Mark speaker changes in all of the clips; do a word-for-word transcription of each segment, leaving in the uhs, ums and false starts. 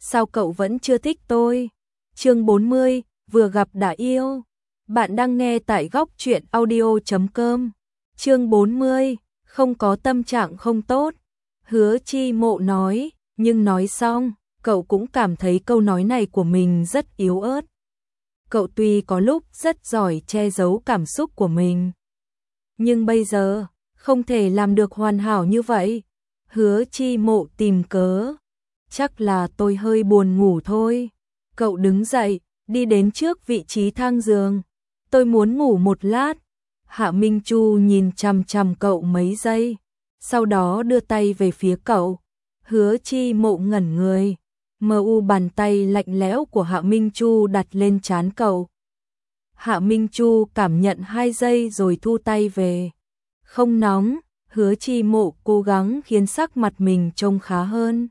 Speaker 1: sao cậu vẫn chưa thích tôi? Chương bốn mươi, vừa gặp đã yêu. Bạn đang nghe tại góc truyện audio chấm com. Chương bốn mươi, không có tâm trạng không tốt. Hứa Chi Mộ nói, nhưng nói xong, cậu cũng cảm thấy câu nói này của mình rất yếu ớt. Cậu tuy có lúc rất giỏi che giấu cảm xúc của mình, nhưng bây giờ, không thể làm được hoàn hảo như vậy. Hứa Chi Mộ tìm cớ. Chắc là tôi hơi buồn ngủ thôi. Cậu đứng dậy, đi đến trước vị trí thang giường. Tôi muốn ngủ một lát. Hạ Minh Chu nhìn chằm chằm cậu mấy giây, sau đó đưa tay về phía cậu. Hứa Chi Mộ ngẩn người. Mờ u bàn tay lạnh lẽo của Hạ Minh Chu đặt lên trán cậu. Hạ Minh Chu cảm nhận hai giây rồi thu tay về. Không nóng. Hứa Chi Mộ cố gắng khiến sắc mặt mình trông khá hơn.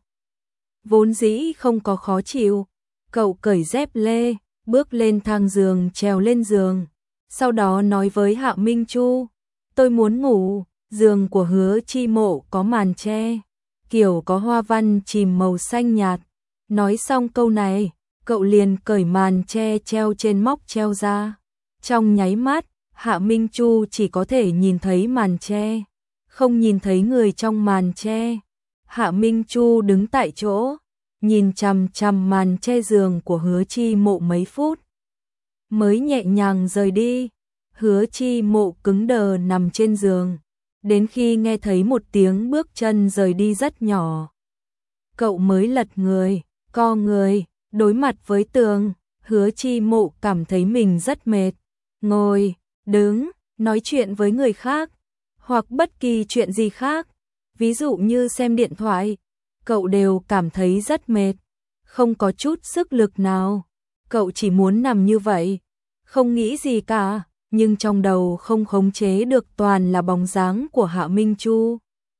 Speaker 1: Vốn dĩ không có khó chịu. Cậu cởi dép lê, bước lên thang giường, trèo lên giường. Sau đó nói với Hạ Minh Chu, tôi muốn ngủ. Giường của Hứa Chi Mộ có màn che, kiểu có hoa văn chìm màu xanh nhạt. Nói xong câu này, cậu liền cởi màn che treo trên móc treo ra. Trong nháy mắt, Hạ Minh Chu chỉ có thể nhìn thấy màn che, không nhìn thấy người trong màn che. Hạ Minh Chu đứng tại chỗ, nhìn chằm chằm màn che giường của Hứa Chi Mộ mấy phút, mới nhẹ nhàng rời đi. Hứa Chi Mộ cứng đờ nằm trên giường, đến khi nghe thấy một tiếng bước chân rời đi rất nhỏ, cậu mới lật người, co người, đối mặt với tường. Hứa Chi Mộ cảm thấy mình rất mệt. Ngồi, đứng, nói chuyện với người khác, hoặc bất kỳ chuyện gì khác, ví dụ như xem điện thoại, cậu đều cảm thấy rất mệt, không có chút sức lực nào. Cậu chỉ muốn nằm như vậy, không nghĩ gì cả, nhưng trong đầu không khống chế được toàn là bóng dáng của Hạ Minh Chu.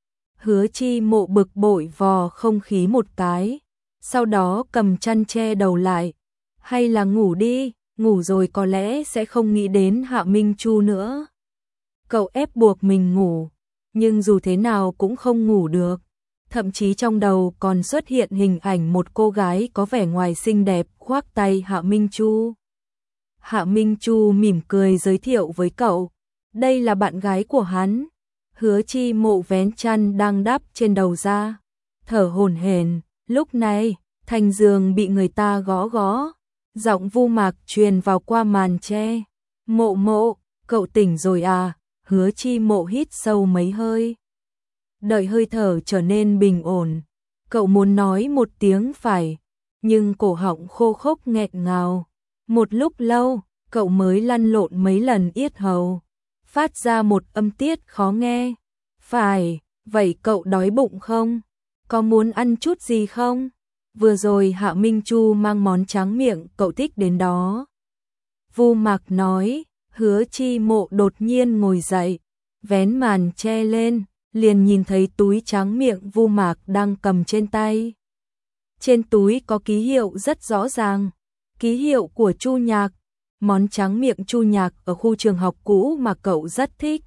Speaker 1: Hứa Chi Mộ bực bội vò không khí một cái, sau đó cầm chăn che đầu lại. Hay là ngủ đi, ngủ rồi có lẽ sẽ không nghĩ đến Hạ Minh Chu nữa. Cậu ép buộc mình ngủ, nhưng dù thế nào cũng không ngủ được. Thậm chí trong đầu còn xuất hiện hình ảnh một cô gái có vẻ ngoài xinh đẹp khoác tay Hạ Minh Chu. Hạ Minh Chu mỉm cười giới thiệu với cậu, đây là bạn gái của hắn. Hứa Chi Mộ vén chăn đang đắp trên đầu ra, thở hổn hển. Lúc này, thành giường bị người ta gõ gõ, giọng Vu Mạc truyền vào qua màn che. Mộ Mộ, cậu tỉnh rồi à? Hứa Chi Mộ hít sâu mấy hơi, đợi hơi thở trở nên bình ổn. Cậu muốn nói một tiếng phải, nhưng cổ họng khô khốc nghẹn ngào. Một lúc lâu, cậu mới lăn lộn mấy lần yết hầu, phát ra một âm tiết khó nghe. Phải, vậy cậu đói bụng không? Có muốn ăn chút gì không? Vừa rồi Hạ Minh Chu mang món tráng miệng cậu thích đến đó. Vu Mạc nói. Hứa Chi Mộ đột nhiên ngồi dậy, vén màn che lên, liền nhìn thấy túi tráng miệng Vu Mạc đang cầm trên tay. Trên túi có ký hiệu rất rõ ràng, ký hiệu của Chu Nhạc, món tráng miệng Chu Nhạc ở khu trường học cũ mà cậu rất thích.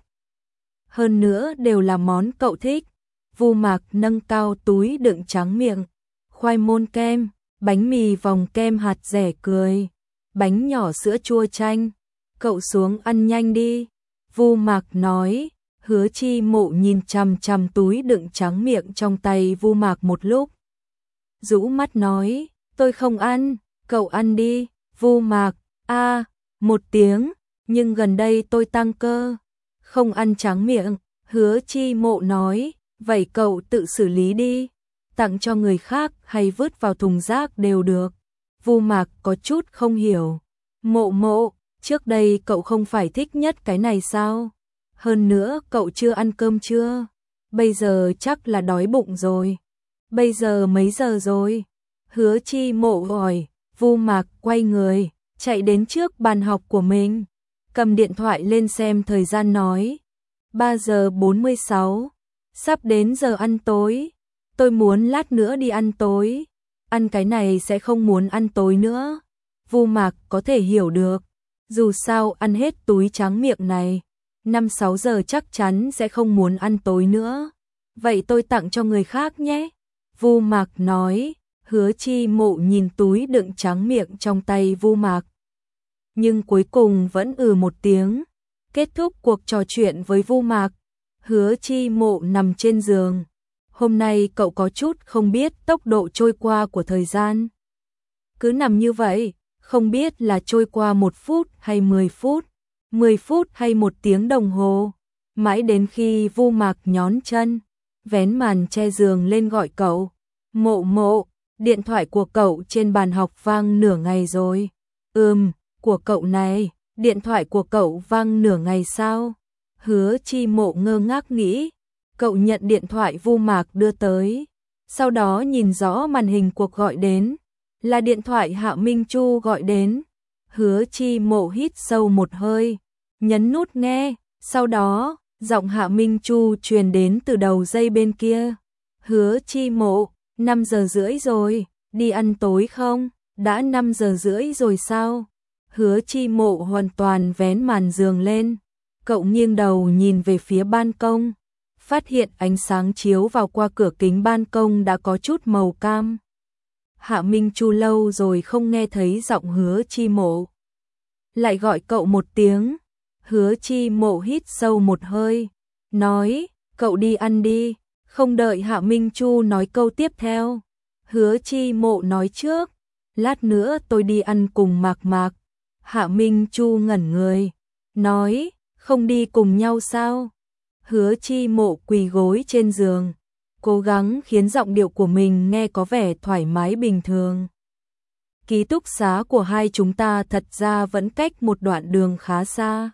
Speaker 1: Hơn nữa đều là món cậu thích. Vu Mạc nâng cao túi đựng tráng miệng, khoai môn kem, bánh mì vòng kem hạt dẻ cười, bánh nhỏ sữa chua chanh. Cậu xuống ăn nhanh đi. Vu Mạc nói. Hứa Chi Mộ nhìn chằm chằm túi đựng tráng miệng trong tay Vu Mạc một lúc, rũ mắt nói, tôi không ăn. Cậu ăn đi. Vu Mạc, a, một tiếng, nhưng gần đây tôi tăng cơ, không ăn tráng miệng. Hứa Chi Mộ nói, vậy cậu tự xử lý đi, tặng cho người khác hay vứt vào thùng rác đều được. Vu Mạc có chút không hiểu. Mộ Mộ, trước đây cậu không phải thích nhất cái này sao? Hơn nữa cậu chưa ăn cơm chưa? Bây giờ chắc là đói bụng rồi. Bây giờ mấy giờ rồi? Hứa Chi Mộ hỏi. Vu Mạc quay người, chạy đến trước bàn học của mình, cầm điện thoại lên xem thời gian nói, ba giờ bốn mươi sáu, sắp đến giờ ăn tối. Tôi muốn lát nữa đi ăn tối, ăn cái này sẽ không muốn ăn tối nữa. Vu Mạc có thể hiểu được, dù sao ăn hết túi tráng miệng này, năm sáu giờ chắc chắn sẽ không muốn ăn tối nữa. Vậy tôi tặng cho người khác nhé. Vu Mạc nói. Hứa Chi Mộ nhìn túi đựng tráng miệng trong tay Vu Mạc. Nhưng cuối cùng vẫn ừ một tiếng. Kết thúc cuộc trò chuyện với Vu Mạc, Hứa Chi Mộ nằm trên giường. Hôm nay cậu có chút không biết tốc độ trôi qua của thời gian. Cứ nằm như vậy, không biết là trôi qua một phút hay mười phút, mười phút hay một tiếng đồng hồ. Mãi đến khi Vu Mạc nhón chân, vén màn che giường lên gọi cậu. Mộ Mộ, điện thoại của cậu trên bàn học vang nửa ngày rồi. Ừm, của cậu này, điện thoại của cậu vang nửa ngày sao? Hứa Chi Mộ ngơ ngác nghĩ. Cậu nhận điện thoại Vu Mạc đưa tới, sau đó nhìn rõ màn hình cuộc gọi đến, là điện thoại Hạ Minh Chu gọi đến. Hứa Chi Mộ hít sâu một hơi, nhấn nút nghe, sau đó, giọng Hạ Minh Chu truyền đến từ đầu dây bên kia. Hứa Chi Mộ, năm giờ rưỡi rồi, đi ăn tối không? Đã năm giờ rưỡi rồi sao? Hứa Chi Mộ hoàn toàn vén màn giường lên, cậu nghiêng đầu nhìn về phía ban công, phát hiện ánh sáng chiếu vào qua cửa kính ban công đã có chút màu cam. Hạ Minh Chu lâu rồi không nghe thấy giọng Hứa Chi Mộ, lại gọi cậu một tiếng. Hứa Chi Mộ hít sâu một hơi, nói, cậu đi ăn đi. Không đợi Hạ Minh Chu nói câu tiếp theo, Hứa Chi Mộ nói trước, lát nữa tôi đi ăn cùng Mạc Mạc. Hạ Minh Chu ngẩn người, nói, không đi cùng nhau sao? Hứa Chi Mộ quỳ gối trên giường, cố gắng khiến giọng điệu của mình nghe có vẻ thoải mái bình thường. Ký túc xá của hai chúng ta thật ra vẫn cách một đoạn đường khá xa.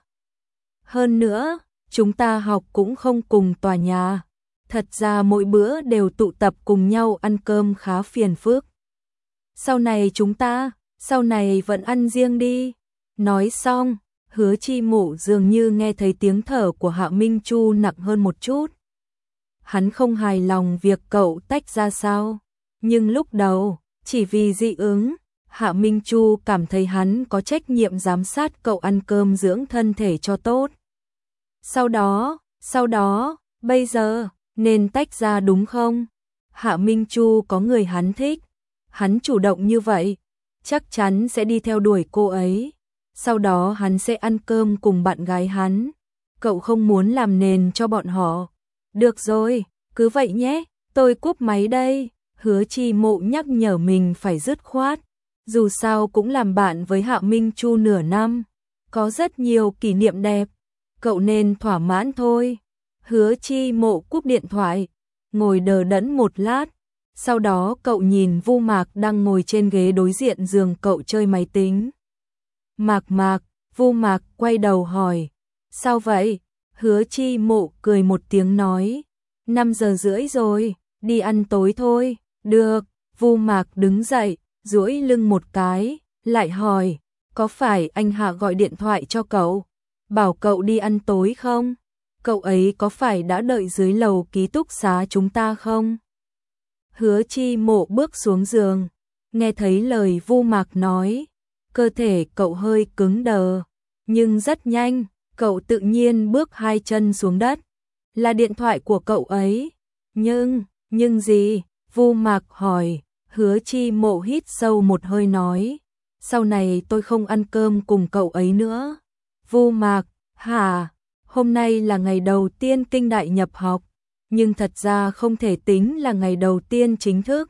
Speaker 1: Hơn nữa, chúng ta học cũng không cùng tòa nhà. Thật ra mỗi bữa đều tụ tập cùng nhau ăn cơm khá phiền phức. Sau này chúng ta, sau này vẫn ăn riêng đi. Nói xong, Hứa Chi Mộ dường như nghe thấy tiếng thở của Hạ Minh Chu nặng hơn một chút. Hắn không hài lòng việc cậu tách ra sao, nhưng lúc đầu, chỉ vì dị ứng, Hạ Minh Chu cảm thấy hắn có trách nhiệm giám sát cậu ăn cơm dưỡng thân thể cho tốt. Sau đó, sau đó, bây giờ, nên tách ra đúng không? Hạ Minh Chu có người hắn thích, hắn chủ động như vậy, chắc chắn sẽ đi theo đuổi cô ấy. Sau đó hắn sẽ ăn cơm cùng bạn gái hắn. Cậu không muốn làm nền cho bọn họ. Được rồi, cứ vậy nhé, tôi cúp máy đây. Hứa Chi Mộ nhắc nhở mình phải dứt khoát. Dù sao cũng làm bạn với Hạ Minh Chu nửa năm, có rất nhiều kỷ niệm đẹp. Cậu nên thỏa mãn thôi. Hứa Chi Mộ cúp điện thoại, ngồi đờ đẫn một lát. Sau đó cậu nhìn Vu Mạc đang ngồi trên ghế đối diện giường cậu chơi máy tính. Mạc Mạc, Vu Mạc quay đầu hỏi, sao vậy? Hứa Chi Mộ cười một tiếng nói, năm giờ rưỡi rồi, đi ăn tối thôi. Được. Vu Mạc đứng dậy, duỗi lưng một cái, lại hỏi, có phải anh Hạ gọi điện thoại cho cậu, bảo cậu đi ăn tối không? Cậu ấy có phải đã đợi dưới lầu ký túc xá chúng ta không? Hứa Chi Mộ bước xuống giường, nghe thấy lời Vu Mạc nói, cơ thể cậu hơi cứng đờ, nhưng rất nhanh, cậu tự nhiên bước hai chân xuống đất. Là điện thoại của cậu ấy. Nhưng, nhưng gì? Vu Mạc hỏi. Hứa Chi Mộ hít sâu một hơi nói, sau này tôi không ăn cơm cùng cậu ấy nữa. Vu Mạc, hả? Hôm nay là ngày đầu tiên Kinh Đại nhập học, nhưng thật ra không thể tính là ngày đầu tiên chính thức.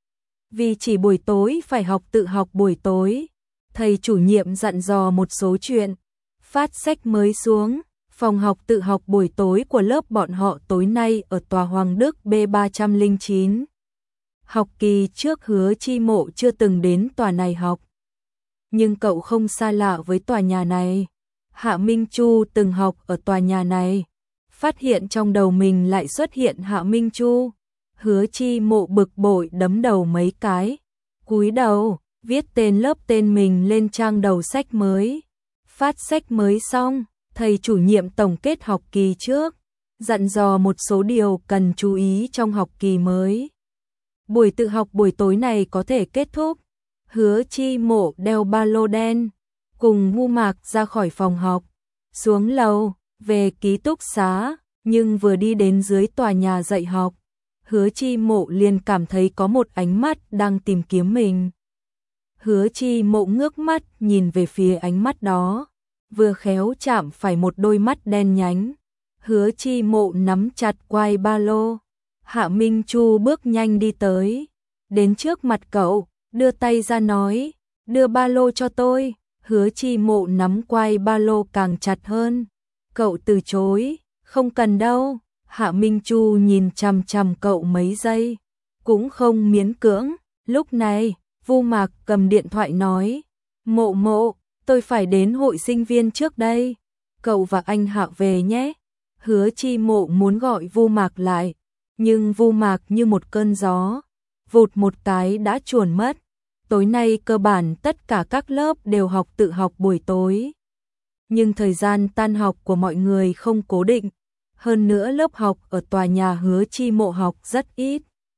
Speaker 1: Vì chỉ buổi tối phải học tự học buổi tối, thầy chủ nhiệm dặn dò một số chuyện, phát sách mới xuống. Phòng học tự học buổi tối của lớp bọn họ tối nay ở tòa Hoàng Đức B ba không chín. Học kỳ trước Hứa Chi Mộ chưa từng đến tòa này học, nhưng cậu không xa lạ với tòa nhà này. Hạ Minh Chu từng học ở tòa nhà này, phát hiện trong đầu mình lại xuất hiện Hạ Minh Chu. Hứa Chi Mộ bực bội đấm đầu mấy cái, cúi đầu, viết tên lớp tên mình lên trang đầu sách mới. Phát sách mới xong, thầy chủ nhiệm tổng kết học kỳ trước, dặn dò một số điều cần chú ý trong học kỳ mới. Buổi tự học buổi tối này có thể kết thúc. Hứa Chi Mộ đeo ba lô đen, cùng Vu Mạc ra khỏi phòng học, xuống lầu, về ký túc xá, nhưng vừa đi đến dưới tòa nhà dạy học, Hứa Chi Mộ liền cảm thấy có một ánh mắt đang tìm kiếm mình. Hứa Chi Mộ ngước mắt nhìn về phía ánh mắt đó, vừa khéo chạm phải một đôi mắt đen nhánh. Hứa Chi Mộ nắm chặt quai ba lô. Hạ Minh Chu bước nhanh đi tới, đến trước mặt cậu, đưa tay ra nói, đưa ba lô cho tôi. Hứa Chi Mộ nắm quai ba lô càng chặt hơn. Cậu từ chối, không cần đâu. Hạ Minh Chu nhìn chằm chằm cậu mấy giây, cũng không miễn cưỡng. Lúc này, Vu Mạc cầm điện thoại nói, Mộ Mộ, tôi phải đến hội sinh viên trước đây, cậu và anh Hạ về nhé. Hứa Chi Mộ muốn gọi Vu Mạc lại, nhưng Vu Mạc như một cơn gió, vụt một cái đã chuồn mất. Tối nay cơ bản tất cả các lớp đều học tự học buổi tối. Nhưng thời gian tan học của mọi người không cố định. Hơn nữa lớp học ở tòa nhà Hứa Chi Mộ học rất ít.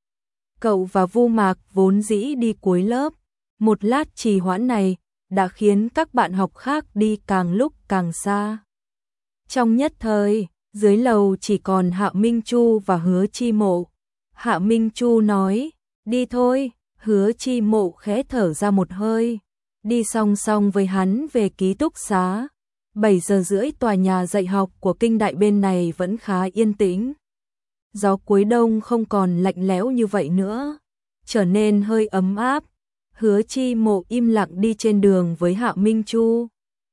Speaker 1: Cậu và Vu Mạc vốn dĩ đi cuối lớp. Một lát trì hoãn này đã khiến các bạn học khác đi càng lúc càng xa. Trong nhất thời, dưới lầu chỉ còn Hạ Minh Chu và Hứa Chi Mộ. Hạ Minh Chu nói, đi thôi. Hứa Chi Mộ khẽ thở ra một hơi, đi song song với hắn về ký túc xá. bảy giờ rưỡi tòa nhà dạy học của kinh đại bên này vẫn khá yên tĩnh. Gió cuối đông không còn lạnh lẽo như vậy nữa, trở nên hơi ấm áp. Hứa Chi Mộ im lặng đi trên đường với Hạ Minh Chu.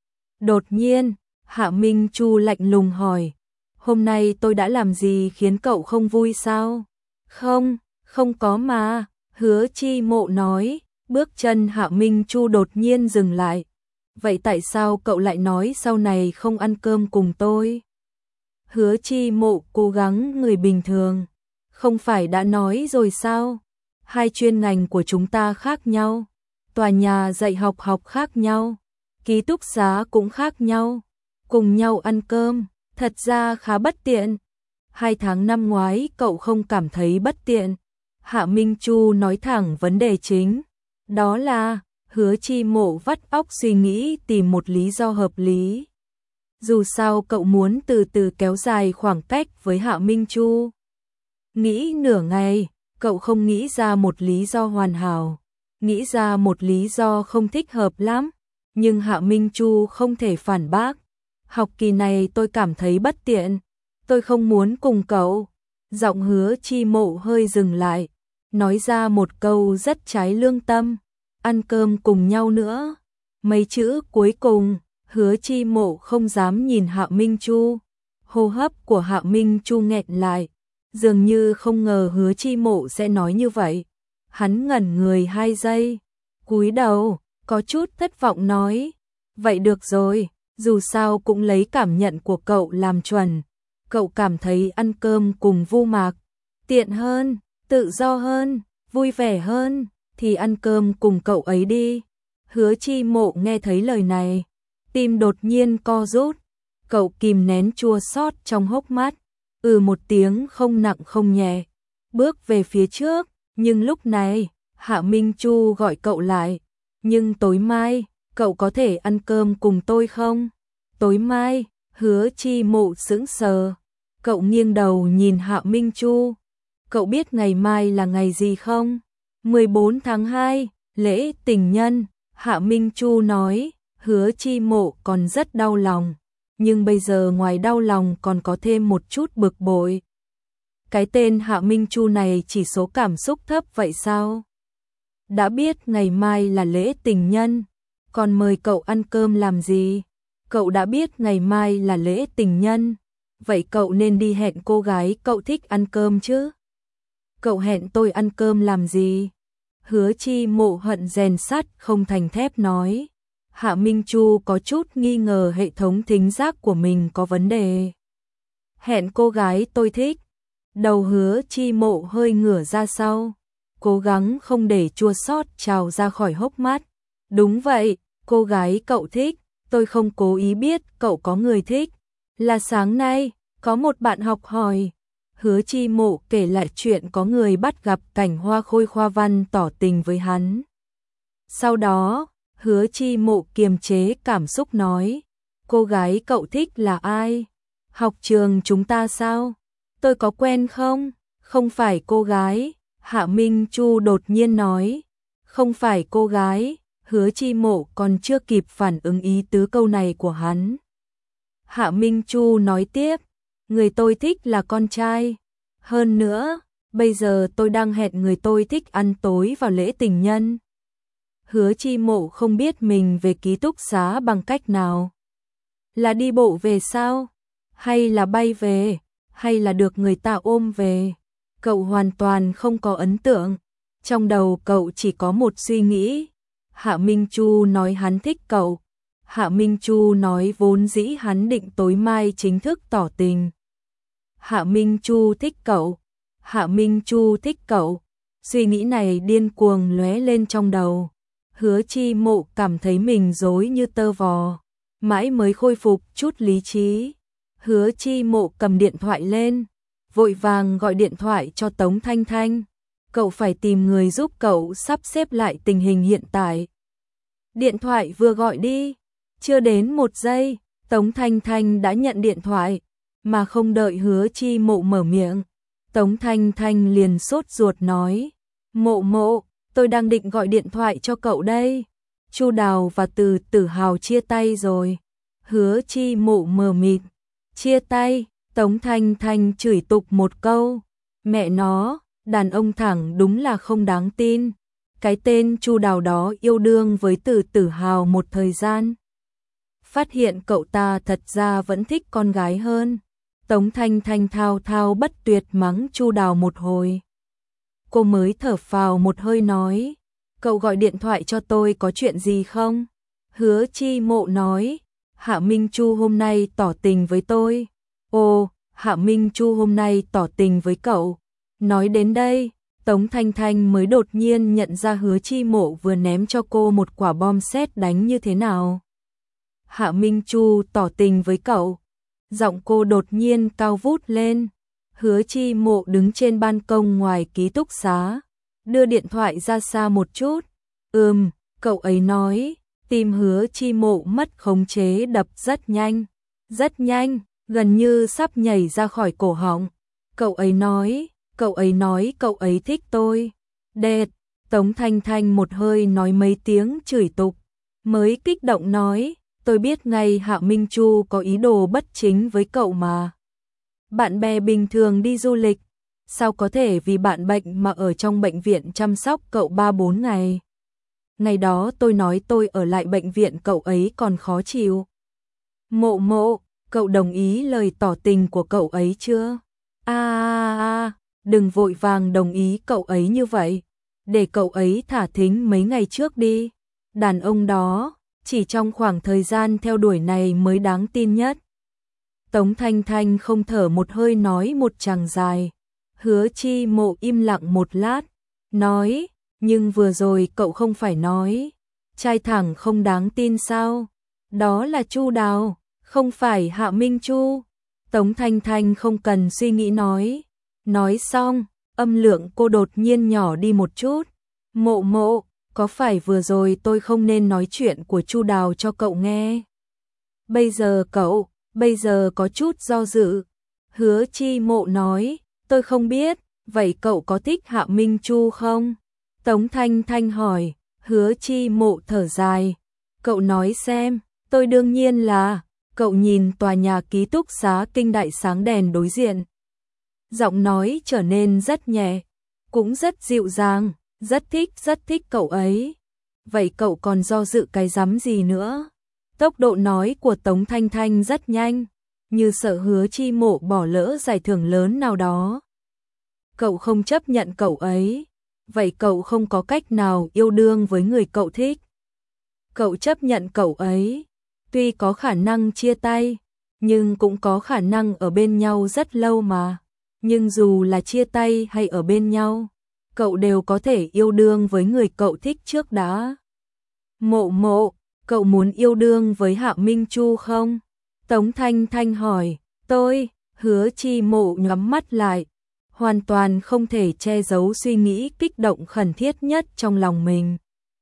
Speaker 1: Đột nhiên, Hạ Minh Chu lạnh lùng hỏi, hôm nay tôi đã làm gì khiến cậu không vui sao? Không, không có mà. Hứa Chi Mộ nói. Bước chân Hạ Minh Chu đột nhiên dừng lại. Vậy tại sao cậu lại nói sau này không ăn cơm cùng tôi? Hứa Chi Mộ cố gắng người bình thường. Không phải đã nói rồi sao? Hai chuyên ngành của chúng ta khác nhau. Tòa nhà dạy học học khác nhau. Ký túc xá cũng khác nhau. Cùng nhau ăn cơm, thật ra khá bất tiện. Hai tháng năm ngoái cậu không cảm thấy bất tiện. Hạ Minh Chu nói thẳng vấn đề chính. Đó là, Hứa Chi Mộ vắt óc suy nghĩ tìm một lý do hợp lý. Dù sao cậu muốn từ từ kéo dài khoảng cách với Hạ Minh Chu. Nghĩ nửa ngày, cậu không nghĩ ra một lý do hoàn hảo. Nghĩ ra một lý do không thích hợp lắm. Nhưng Hạ Minh Chu không thể phản bác. Học kỳ này tôi cảm thấy bất tiện. Tôi không muốn cùng cậu. Giọng Hứa Chi Mộ hơi dừng lại. Nói ra một câu rất trái lương tâm. Ăn cơm cùng nhau nữa. Mấy chữ cuối cùng, Hứa Chi Mộ không dám nhìn Hạ Minh Chu. Hô hấp của Hạ Minh Chu nghẹn lại. Dường như không ngờ Hứa Chi Mộ sẽ nói như vậy. Hắn ngẩn người hai giây. Cúi đầu, có chút thất vọng nói. Vậy được rồi, dù sao cũng lấy cảm nhận của cậu làm chuẩn. Cậu cảm thấy ăn cơm cùng Vu Mạc tiện hơn, tự do hơn, vui vẻ hơn, thì ăn cơm cùng cậu ấy đi. Hứa Chi Mộ nghe thấy lời này, tim đột nhiên co rút. Cậu kìm nén chua xót trong hốc mắt, ừ một tiếng không nặng không nhẹ, bước về phía trước. Nhưng lúc này, Hạ Minh Chu gọi cậu lại. Nhưng tối mai, cậu có thể ăn cơm cùng tôi không? Tối mai, Hứa Chi Mộ sững sờ. Cậu nghiêng đầu nhìn Hạ Minh Chu. Cậu biết ngày mai là ngày gì không? mười bốn tháng hai, lễ tình nhân. Hạ Minh Chu nói. Hứa Chi Mộ còn rất đau lòng. Nhưng bây giờ ngoài đau lòng còn có thêm một chút bực bội. Cái tên Hạ Minh Chu này chỉ số cảm xúc thấp vậy sao? Đã biết ngày mai là lễ tình nhân, còn mời cậu ăn cơm làm gì? Cậu đã biết ngày mai là lễ tình nhân, vậy cậu nên đi hẹn cô gái cậu thích ăn cơm chứ? Cậu hẹn tôi ăn cơm làm gì? Hứa Chi Mộ hận rèn sắt không thành thép nói. Hạ Minh Chu có chút nghi ngờ hệ thống thính giác của mình có vấn đề. Hẹn cô gái tôi thích. Đầu Hứa Chi Mộ hơi ngửa ra sau, cố gắng không để chua xót trào ra khỏi hốc mắt. Đúng vậy, cô gái cậu thích, tôi không cố ý biết cậu có người thích. Là sáng nay, có một bạn học hỏi. Hứa Chi Mộ kể lại chuyện có người bắt gặp Cảnh Hoa Khôi khoa văn tỏ tình với hắn. Sau đó, Hứa Chi Mộ kiềm chế cảm xúc nói, cô gái cậu thích là ai? Học trường chúng ta sao? Tôi có quen không? Không phải cô gái, Hạ Minh Chu đột nhiên nói. Không phải cô gái, Hứa Chi Mộ còn chưa kịp phản ứng ý tứ câu này của hắn. Hạ Minh Chu nói tiếp, người tôi thích là con trai. Hơn nữa, bây giờ tôi đang hẹn người tôi thích ăn tối vào lễ tình nhân. Hứa Chi Mộ không biết mình về ký túc xá bằng cách nào. Là đi bộ về sao? Hay là bay về? Hay là được người ta ôm về? Cậu hoàn toàn không có ấn tượng. Trong đầu cậu chỉ có một suy nghĩ. Hạ Minh Chu nói hắn thích cậu. Hạ Minh Chu nói vốn dĩ hắn định tối mai chính thức tỏ tình. Hạ Minh Chu thích cậu. Hạ Minh Chu thích cậu. Suy nghĩ này điên cuồng lóe lên trong đầu. Hứa Chi Mộ cảm thấy mình rối như tơ vò, mãi mới khôi phục chút lý trí. Hứa Chi Mộ cầm điện thoại lên, vội vàng gọi điện thoại cho Tống Thanh Thanh. Cậu phải tìm người giúp cậu sắp xếp lại tình hình hiện tại. Điện thoại vừa gọi đi, chưa đến một giây, Tống Thanh Thanh đã nhận điện thoại, mà không đợi Hứa Chi Mộ mở miệng. Tống Thanh Thanh liền sốt ruột nói, Mộ Mộ, tôi đang định gọi điện thoại cho cậu đây. Chu Đào và Từ Tử Hào chia tay rồi. Hứa Chi Mộ mờ mịt. Chia tay, Tống Thanh Thanh chửi tục một câu. Mẹ nó, đàn ông thẳng đúng là không đáng tin. Cái tên Chu Đào đó yêu đương với Từ Tử Hào một thời gian. Phát hiện cậu ta thật ra vẫn thích con gái hơn. Tống Thanh Thanh thao thao bất tuyệt mắng Chu Đào một hồi. Cô mới thở phào một hơi nói, cậu gọi điện thoại cho tôi có chuyện gì không? Hứa Chi Mộ nói, Hạ Minh Chu hôm nay tỏ tình với tôi. Ồ, Hạ Minh Chu hôm nay tỏ tình với cậu. Nói đến đây, Tống Thanh Thanh mới đột nhiên nhận ra Hứa Chi Mộ vừa ném cho cô một quả bom sét đánh như thế nào. Hạ Minh Chu tỏ tình với cậu. Giọng cô đột nhiên cao vút lên. Hứa Chi Mộ đứng trên ban công ngoài ký túc xá, đưa điện thoại ra xa một chút. Ừm, cậu ấy nói. Tim Hứa Chi Mộ mất khống chế đập rất nhanh, rất nhanh, gần như sắp nhảy ra khỏi cổ họng. Cậu ấy nói, cậu ấy nói cậu ấy thích tôi. Đệt, Tống Thanh Thanh một hơi nói mấy tiếng chửi tục, mới kích động nói, tôi biết ngay Hạ Minh Chu có ý đồ bất chính với cậu mà. Bạn bè bình thường đi du lịch, sao có thể vì bạn bệnh mà ở trong bệnh viện chăm sóc cậu ba bốn ngày. Ngày đó tôi nói tôi ở lại bệnh viện cậu ấy còn khó chịu. Mộ Mộ, cậu đồng ý lời tỏ tình của cậu ấy chưa? À, à, à, đừng vội vàng đồng ý cậu ấy như vậy. Để cậu ấy thả thính mấy ngày trước đi. Đàn ông đó, chỉ trong khoảng thời gian theo đuổi này mới đáng tin nhất. Tống Thanh Thanh không thở một hơi nói một tràng dài. Hứa Chi Mộ im lặng một lát, nói, nhưng vừa rồi cậu không phải nói, trai thẳng không đáng tin sao? Đó là Chu Đào, không phải Hạ Minh Chu. Tống Thanh Thanh không cần suy nghĩ nói. Nói xong, âm lượng cô đột nhiên nhỏ đi một chút. Mộ Mộ, có phải vừa rồi tôi không nên nói chuyện của Chu Đào cho cậu nghe? Bây giờ cậu, bây giờ có chút do dự. Hứa Chi Mộ nói, tôi không biết, vậy cậu có thích Hạ Minh Chu không? Tống Thanh Thanh hỏi. Hứa Chi Mộ thở dài. Cậu nói xem, tôi đương nhiên là. Cậu nhìn tòa nhà ký túc xá Kinh Đại sáng đèn đối diện. Giọng nói trở nên rất nhẹ, cũng rất dịu dàng, rất thích rất thích cậu ấy. Vậy cậu còn do dự cái rắm gì nữa? Tốc độ nói của Tống Thanh Thanh rất nhanh, như sợ Hứa Chi Mộ bỏ lỡ giải thưởng lớn nào đó. Cậu không chấp nhận cậu ấy, vậy cậu không có cách nào yêu đương với người cậu thích. Cậu chấp nhận cậu ấy, tuy có khả năng chia tay, nhưng cũng có khả năng ở bên nhau rất lâu mà. Nhưng dù là chia tay hay ở bên nhau, cậu đều có thể yêu đương với người cậu thích trước đã. Mộ Mộ, cậu muốn yêu đương với Hạ Minh Chu không? Tống Thanh Thanh hỏi. Tôi, Hứa Chi Mộ nhắm mắt lại, hoàn toàn không thể che giấu suy nghĩ kích động khẩn thiết nhất trong lòng mình.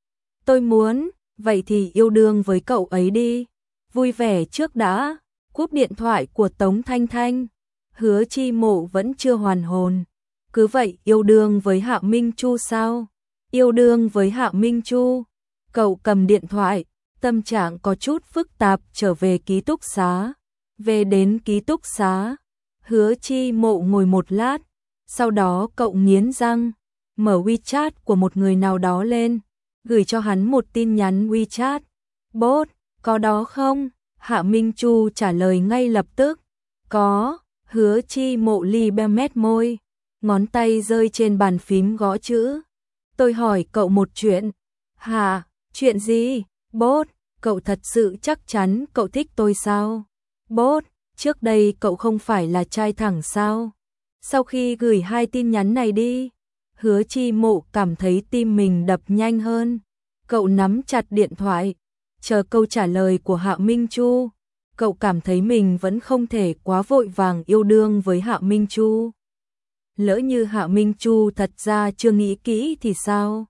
Speaker 1: Tôi muốn, vậy thì yêu đương với cậu ấy đi. Vui vẻ trước đã. Cúp điện thoại của Tống Thanh Thanh. Hứa Chi Mộ vẫn chưa hoàn hồn. Cứ vậy yêu đương với Hạ Minh Chu sao? Yêu đương với Hạ Minh Chu. Cậu cầm điện thoại, tâm trạng có chút phức tạp trở về ký túc xá. Về đến ký túc xá, Hứa Chi Mộ ngồi một lát, sau đó cậu nghiến răng, mở WeChat của một người nào đó lên, gửi cho hắn một tin nhắn WeChat. Bốt, có đó không? Hạ Minh Chu trả lời ngay lập tức. Có. Hứa Chi Mộ li be mét môi, ngón tay rơi trên bàn phím gõ chữ. Tôi hỏi cậu một chuyện. Hả? Chuyện gì? Bốt, cậu thật sự chắc chắn cậu thích tôi sao? Bốt, trước đây cậu không phải là trai thẳng sao? Sau khi gửi hai tin nhắn này đi, Hứa Chi Mộ cảm thấy tim mình đập nhanh hơn. Cậu nắm chặt điện thoại, chờ câu trả lời của Hạ Minh Chu. Cậu cảm thấy mình vẫn không thể quá vội vàng yêu đương với Hạ Minh Chu. Lỡ như Hạ Minh Chu thật ra chưa nghĩ kỹ thì sao?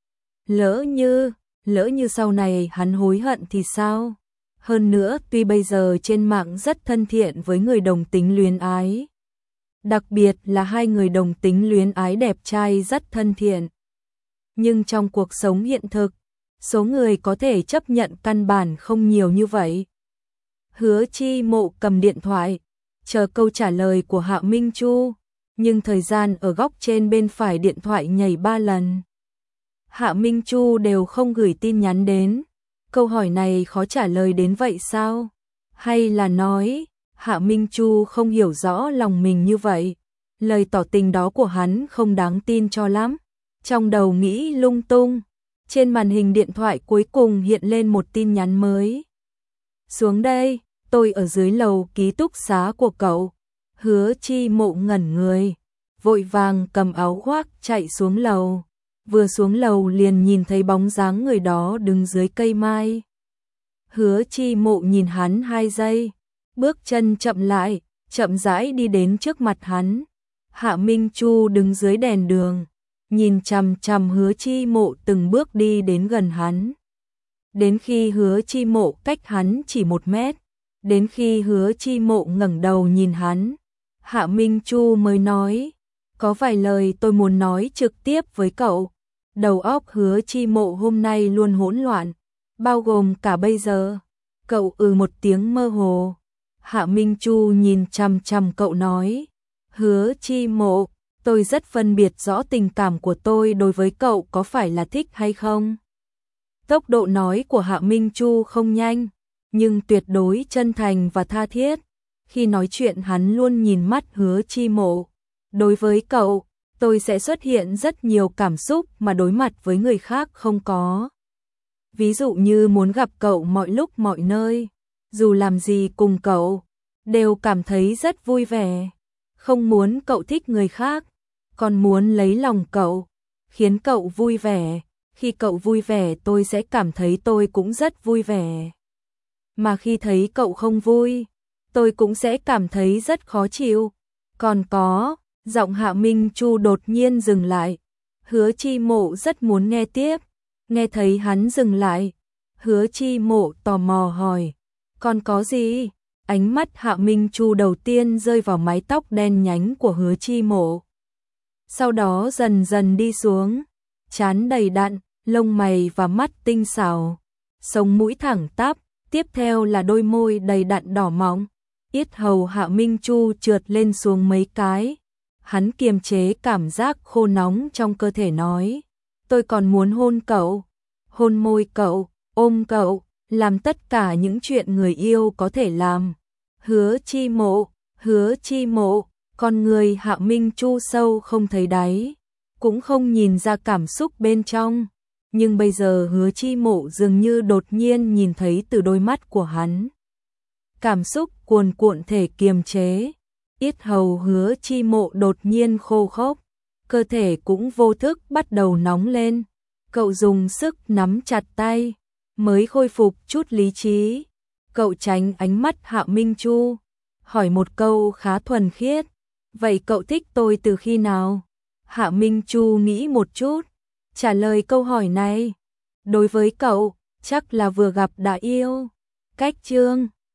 Speaker 1: Lỡ như, lỡ như sau này hắn hối hận thì sao? Hơn nữa, tuy bây giờ trên mạng rất thân thiện với người đồng tính luyến ái, đặc biệt là hai người đồng tính luyến ái đẹp trai rất thân thiện, nhưng trong cuộc sống hiện thực, số người có thể chấp nhận căn bản không nhiều như vậy. Hứa Chi Mộ cầm điện thoại, chờ câu trả lời của Hạ Minh Chu, nhưng thời gian ở góc trên bên phải điện thoại nhảy ba lần. Hạ Minh Chu đều không gửi tin nhắn đến. Câu hỏi này khó trả lời đến vậy sao? Hay là nói, Hạ Minh Chu không hiểu rõ lòng mình như vậy? Lời tỏ tình đó của hắn không đáng tin cho lắm. Trong đầu nghĩ lung tung, trên màn hình điện thoại cuối cùng hiện lên một tin nhắn mới. Xuống đây, tôi ở dưới lầu ký túc xá của cậu. Hứa Chi Mộ ngẩn người, vội vàng cầm áo khoác chạy xuống lầu. Vừa xuống lầu liền nhìn thấy bóng dáng người đó đứng dưới cây mai. Hứa Chi Mộ nhìn hắn hai giây, bước chân chậm lại, chậm rãi đi đến trước mặt hắn. Hạ Minh Chu đứng dưới đèn đường, nhìn chằm chằm Hứa Chi Mộ từng bước đi đến gần hắn. Đến khi Hứa Chi Mộ cách hắn chỉ một mét, đến khi Hứa Chi Mộ ngẩng đầu nhìn hắn, Hạ Minh Chu mới nói, có vài lời tôi muốn nói trực tiếp với cậu. Đầu óc Hứa Chi Mộ hôm nay luôn hỗn loạn, bao gồm cả bây giờ. Cậu ừ một tiếng mơ hồ. Hạ Minh Chu nhìn chằm chằm cậu nói, Hứa Chi Mộ, tôi rất phân biệt rõ tình cảm của tôi đối với cậu có phải là thích hay không. Tốc độ nói của Hạ Minh Chu không nhanh, nhưng tuyệt đối chân thành và tha thiết. Khi nói chuyện hắn luôn nhìn mắt Hứa Chi Mộ. Đối với cậu, tôi sẽ xuất hiện rất nhiều cảm xúc mà đối mặt với người khác không có. Ví dụ như muốn gặp cậu mọi lúc mọi nơi, dù làm gì cùng cậu, đều cảm thấy rất vui vẻ. Không muốn cậu thích người khác, còn muốn lấy lòng cậu, khiến cậu vui vẻ. Khi cậu vui vẻ tôi sẽ cảm thấy tôi cũng rất vui vẻ. Mà khi thấy cậu không vui, tôi cũng sẽ cảm thấy rất khó chịu. Còn có, giọng Hạ Minh Chu đột nhiên dừng lại. Hứa Chi Mộ rất muốn nghe tiếp. Nghe thấy hắn dừng lại, Hứa Chi Mộ tò mò hỏi, còn có gì? Ánh mắt Hạ Minh Chu đầu tiên rơi vào mái tóc đen nhánh của Hứa Chi Mộ. Sau đó dần dần đi xuống, trán đầy đặn, lông mày và mắt tinh xảo, sống mũi thẳng tắp, tiếp theo là đôi môi đầy đặn đỏ mọng. Yết hầu Hạ Minh Chu trượt lên xuống mấy cái. Hắn kiềm chế cảm giác khô nóng trong cơ thể nói, tôi còn muốn hôn cậu, hôn môi cậu, ôm cậu, làm tất cả những chuyện người yêu có thể làm. Hứa Chi Mộ, Hứa Chi Mộ, con người Hạ Minh Chu sâu không thấy đáy, cũng không nhìn ra cảm xúc bên trong. Nhưng bây giờ Hứa Chi Mộ dường như đột nhiên nhìn thấy từ đôi mắt của hắn. Cảm xúc cuồn cuộn thể kiềm chế. Yết hầu Hứa Chi Mộ đột nhiên khô khốc, cơ thể cũng vô thức bắt đầu nóng lên. Cậu dùng sức nắm chặt tay, mới khôi phục chút lý trí. Cậu tránh ánh mắt Hạ Minh Chu, hỏi một câu khá thuần khiết, vậy cậu thích tôi từ khi nào? Hạ Minh Chu nghĩ một chút, trả lời câu hỏi này, đối với cậu, chắc là vừa gặp đã yêu. Cách chương